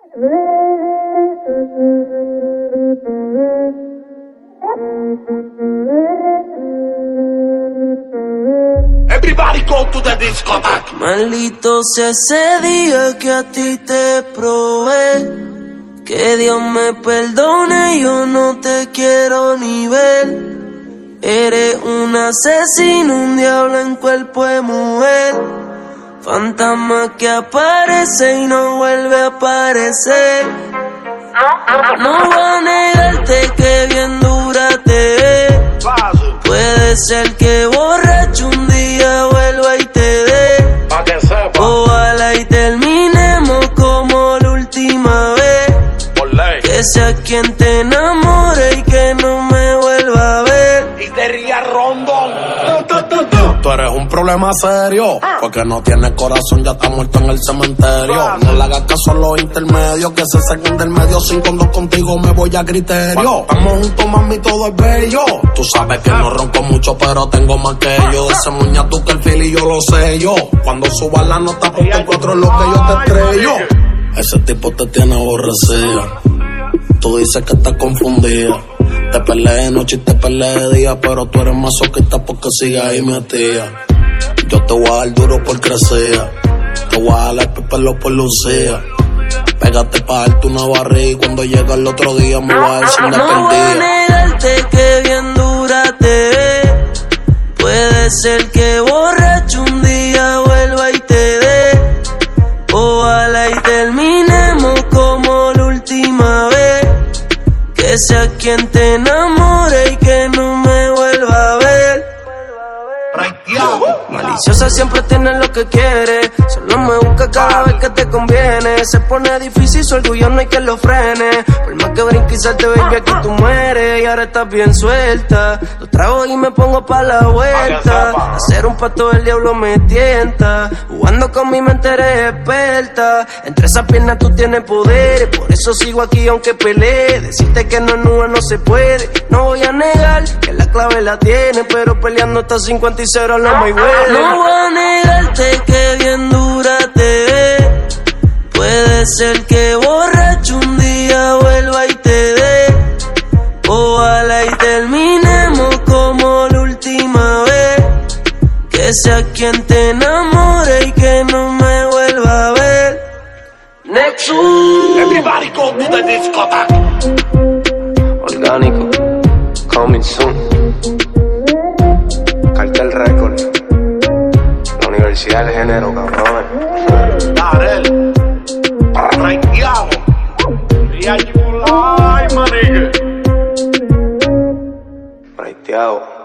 Everybody go to the discotheque. Maldito sea ese día que a ti te probé. Que Dios me perdone, yo no te quiero ni ver. Eres un asesino, un diablo en cuerpo de mujer. Fantasma que aparece y no vuelve a aparecer. No voy a negarte que bien dura te ves. Puede ser que borracho un día vuelva y te dé. Ojalá y terminemos como la última vez. Que sea quien te enamore y que no me vuelva a ver. Y te ría rondón. Tú eres un problema serio, porque no tienes corazón, ya está muerto en el cementerio. No le hagas caso a los intermedios, que se saquen del medio. 5-2 contigo me voy a criterio. Estamos juntos, mami, todo es bello. Tú sabes que no ronco mucho, pero tengo más que yo. De ese muñato que el fili yo lo sé yo. Cuando suba la nota, ponte 4 en lo que yo te estrello. Ese tipo te tiene aborrecida. Tú dices que estás confundida. Te peleé de noche y te peleé de día, pero tú eres masoquista porque sigues ahí metida. Yo te voy a dar duro por crecer. Te voy a dar pelo por lucía. Pégate pa' darte una barriga y cuando llega el otro día me vas a decir una perdida. No voy a negarte que bien dura te ves. Puede ser que borracho un día vuelva y te dé. Ojalá y terminemos como la última vez. Que sea quien te enamore y que no me vuelva a ver. Maliciosa siempre tiene lo que quiere. Solo me busca cada vez que te conviene. Se pone difícil, su orgullo no hay que lo frene. Por más que brinque y salte, baby, aquí tú mueres. Y ahora estás bien suelta. Lo trago y me pongo pa' la vuelta. Hacer un pacto del diablo me tienta. Jugando con mi mente eres experta. Entre esas piernas tú tienes poder. Por eso sigo aquí aunque pelee. Decirte que no es nube no se puede. No voy a negar que la clave la tiene, pero peleando hasta 50 y 0 no me huele. No voy a negarte que bien dura te ves. Puede ser que borracho un día vuelva y te dé. Ojalá y terminemos como la última vez. Que sea quien te enamore y que no me vuelva a ver. Nexus. Everybody go to the discotheque. Orgánico, coming soon. Cartel Record. La Universidad del Género, cabrón. Darel. Raiteado. Y ay, my nigga. Raiteado.